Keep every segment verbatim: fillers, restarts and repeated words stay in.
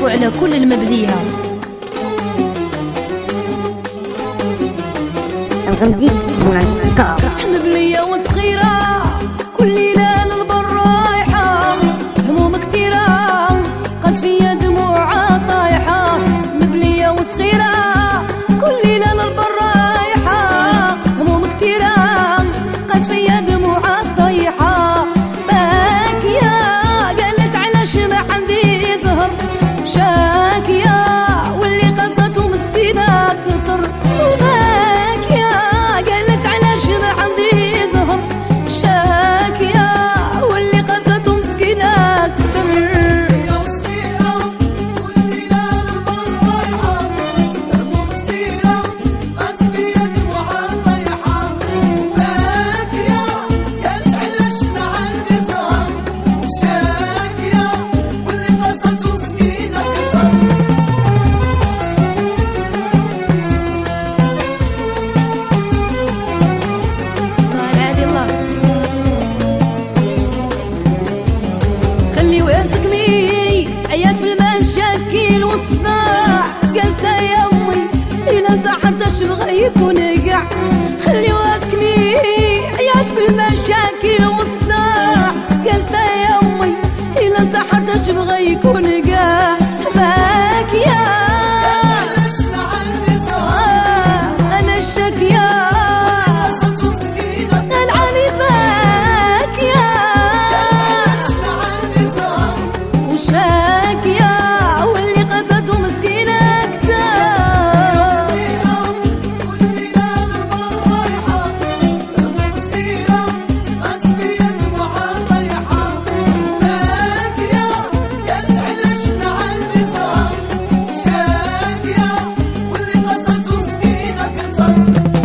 العفو على كل المبليه. مبليه وصغيره كل ليله للبر رايحه، هموم كتيره قد فيا دموعها طايحه. مبليه وصغيره كل ليله للبر رايحه، هموم كتيره قد فيا دموعها طايحه. باكيه قالت علاش ما عندي زهر، شاكيه واللي قصته مسكينه كتر. باكيه قالت علاش ما عندي زهر، شاكيه واللي قصته مسكينه كتر. يا صغيره كل ليله للبر رايحه، هموم كثيره قد فيا دموعها طايحه. باكيه قالت علاش ما عندي زهر، شاكيه واللي قصته مسكينه كتر. العادي الله خلي وتكمي عيات في المشاكل والصداع. قالت يا امي إلا انت حتى بغى يكون قاع. خلي وتكمي عيات في المشاكل والصداع. قالت يا امي إلا انت حتى بغى يكون قاع. باكيه علاش ما عندي زهر، آه انا الشاكيه قصته مسكينه كتر. العلي باكيه علاش ما عندي زهر، وشاكيه واللي قصته مسكينه كتار. صغيره كل ليله للبر رايحه، هموم كثيره قد فيا دموعها طايحه. باكيه قالت علاش ما عندي زهر، شاكيه واللي قصته مسكينه كتر.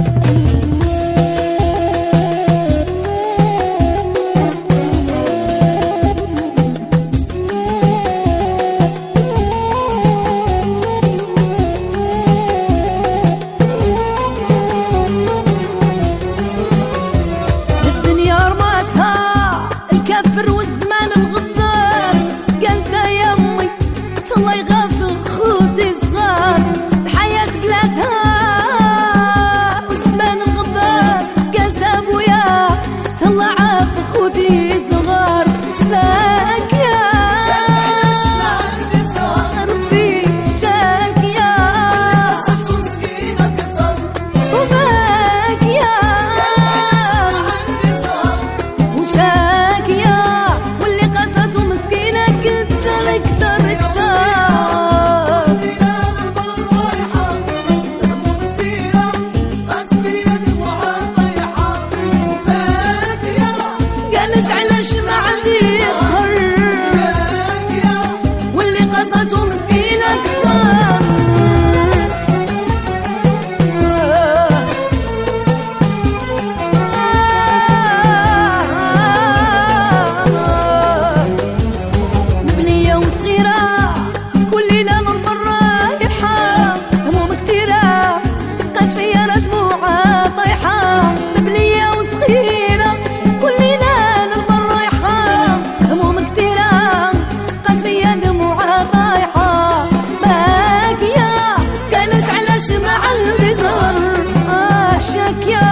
الدنيا رماتها الكافر والزمان الغدار. قالت يا امي تالله يغافر خوتي صغار. الحياة بلاتها والزمان الغدار. قالت ابويا تالله عافر خوتي صغار. باكيه علاش ما عندي زهر، ربي شاكيه قصته مسكينه كتر. وباكيه علاش ما عندي زهر، وشاكيه واللي قصته مسكينه كتر كتر كتر. ليله للبر رايحه، هموم كثيره قد فيا دموعها طايحه. باكيه قالت علاش ما عندي ظهر، شاكيه واللي قصته مسكينه كتر. مبليه وصغيره كل ليله للبر رايحه، هموم كتيره قد فيا دموعها طايحه. مبليه وصغيره كل ليله للبر رايحه، هموم كتيره قد فيا دموعها طايحه. باكيه قالت علاش ما عندي زهر، اه شاكيه